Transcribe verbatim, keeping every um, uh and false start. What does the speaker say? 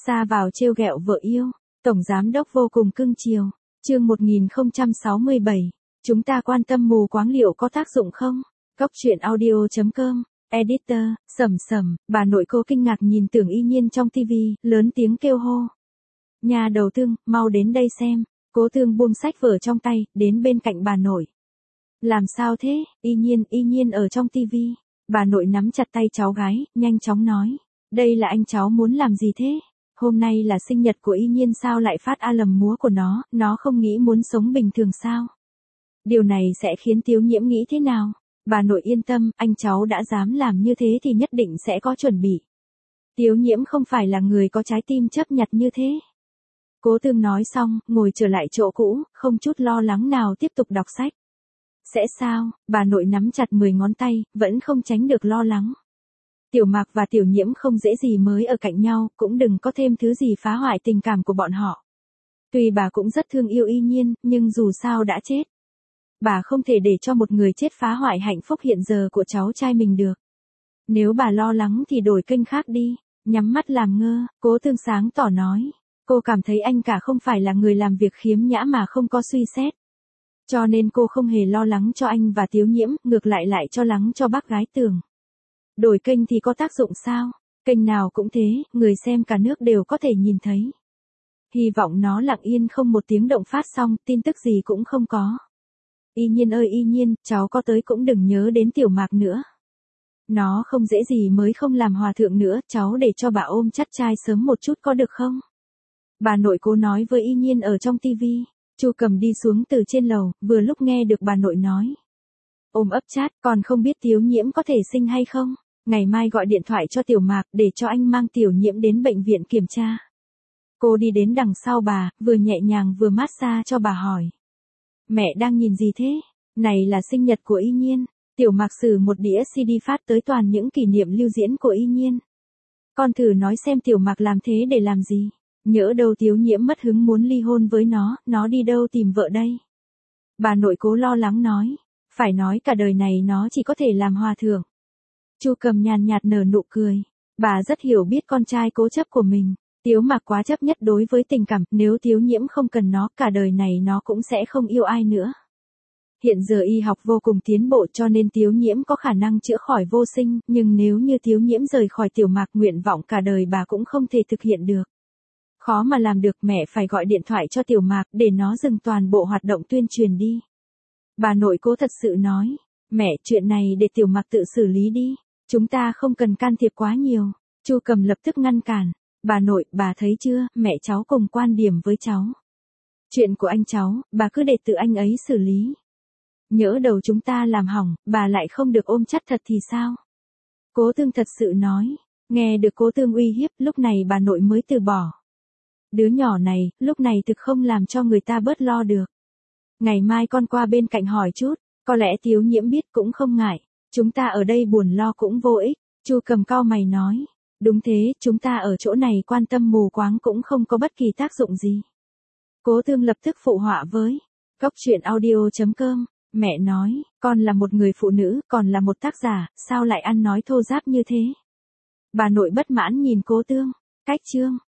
Ra vào trêu ghẹo vợ yêu, tổng giám đốc vô cùng cưng chiều. Chương một nghìn không trăm sáu mươi bảy, chúng ta quan tâm mù quáng liệu có tác dụng không? Cốc truyện audio chấm com, editor, Sầm Sầm, bà nội cô kinh ngạc nhìn Tưởng Y Nhiên trong tivi, lớn tiếng kêu hô. Nhà đầu Tương, mau đến đây xem. Cố Tương buông sách vở trong tay, đến bên cạnh bà nội. Làm sao thế? Y Nhiên, Y Nhiên ở trong tivi. Bà nội nắm chặt tay cháu gái, nhanh chóng nói. Đây là anh cháu muốn làm gì thế? Hôm nay là sinh nhật của Y Nhiên sao lại phát a lầm múa của nó, nó không nghĩ muốn sống bình thường sao? Điều này sẽ khiến Tiếu Nhiễm nghĩ thế nào? Bà nội yên tâm, anh cháu đã dám làm như thế thì nhất định sẽ có chuẩn bị. Tiếu Nhiễm không phải là người có trái tim chấp nhặt như thế. Cố Tương nói xong, ngồi trở lại chỗ cũ, không chút lo lắng nào tiếp tục đọc sách. Sẽ sao? Bà nội nắm chặt mười ngón tay, vẫn không tránh được lo lắng. Tiểu Mạc và Tiểu Nhiễm không dễ gì mới ở cạnh nhau, cũng đừng có thêm thứ gì phá hoại tình cảm của bọn họ. Tuy bà cũng rất thương yêu Y Nhiên, nhưng dù sao đã chết. Bà không thể để cho một người chết phá hoại hạnh phúc hiện giờ của cháu trai mình được. Nếu bà lo lắng thì đổi kênh khác đi, nhắm mắt làm ngơ, Cố Tương sáng tỏ nói. Cô cảm thấy anh cả không phải là người làm việc khiếm nhã mà không có suy xét. Cho nên cô không hề lo lắng cho anh và Tiếu Nhiễm, ngược lại lại cho lắng cho bác gái Tưởng. Đổi kênh thì có tác dụng sao? Kênh nào cũng thế, người xem cả nước đều có thể nhìn thấy. Hy vọng nó lặng yên không một tiếng động phát xong, tin tức gì cũng không có. Y Nhiên ơi Y Nhiên, cháu có tới cũng đừng nhớ đến Tiểu Mạc nữa. Nó không dễ gì mới không làm hòa thượng nữa, cháu để cho bà ôm chắt trai sớm một chút có được không? Bà nội Cố nói với Y Nhiên ở trong tivi. Chu Cầm đi xuống từ trên lầu, vừa lúc nghe được bà nội nói. Ôm ấp chát, còn không biết Tiếu Nhiễm có thể sinh hay không? Ngày mai gọi điện thoại cho Tiểu Mạc để cho anh mang Tiểu Nhiễm đến bệnh viện kiểm tra. Cô đi đến đằng sau bà, vừa nhẹ nhàng vừa massage cho bà hỏi. Mẹ đang nhìn gì thế? Này là sinh nhật của Y Nhiên. Tiểu Mạc sử một đĩa xê đê phát tới toàn những kỷ niệm lưu diễn của Y Nhiên. Con thử nói xem Tiểu Mạc làm thế để làm gì? Nhỡ đâu Tiếu Nhiễm mất hứng muốn ly hôn với nó, nó đi đâu tìm vợ đây? Bà nội Cố lo lắng nói. Phải nói cả đời này nó chỉ có thể làm hòa thượng. Chu Cầm nhàn nhạt nở nụ cười. Bà rất hiểu biết con trai cố chấp của mình. Tiếu Mạc quá chấp nhất đối với tình cảm, nếu Tiếu Nhiễm không cần nó, cả đời này nó cũng sẽ không yêu ai nữa. Hiện giờ y học vô cùng tiến bộ cho nên Tiếu Nhiễm có khả năng chữa khỏi vô sinh, nhưng nếu như Tiếu Nhiễm rời khỏi Tiểu Mạc, nguyện vọng cả đời bà cũng không thể thực hiện được. Khó mà làm được, mẹ phải gọi điện thoại cho Tiểu Mạc để nó dừng toàn bộ hoạt động tuyên truyền đi. Bà nội Cố thật sự nói. Mẹ, chuyện này để Tiểu Mạc tự xử lý đi. Chúng ta không cần can thiệp quá nhiều. Chu Cầm lập tức ngăn cản. Bà nội, bà thấy chưa, mẹ cháu cùng quan điểm với cháu. Chuyện của anh cháu, bà cứ để tự anh ấy xử lý. Nhỡ đầu chúng ta làm hỏng, bà lại không được ôm chắt thật thì sao? Cố Tương thật sự nói. Nghe được Cố Tương uy hiếp, lúc này bà nội mới từ bỏ. Đứa nhỏ này, lúc này thực không làm cho người ta bớt lo được. Ngày mai con qua bên cạnh hỏi chút, có lẽ Tiếu Nhiễm biết cũng không ngại. Chúng ta ở đây buồn lo cũng vô ích. Chu Cầm cau mày nói. Đúng thế, chúng ta ở chỗ này quan tâm mù quáng cũng không có bất kỳ tác dụng gì. Cố Tương lập tức phụ họa với. Cốc truyện audio chấm com, mẹ nói, con là một người phụ nữ, còn là một tác giả, sao lại ăn nói thô giáp như thế? Bà nội bất mãn nhìn Cố Tương. Cách chương.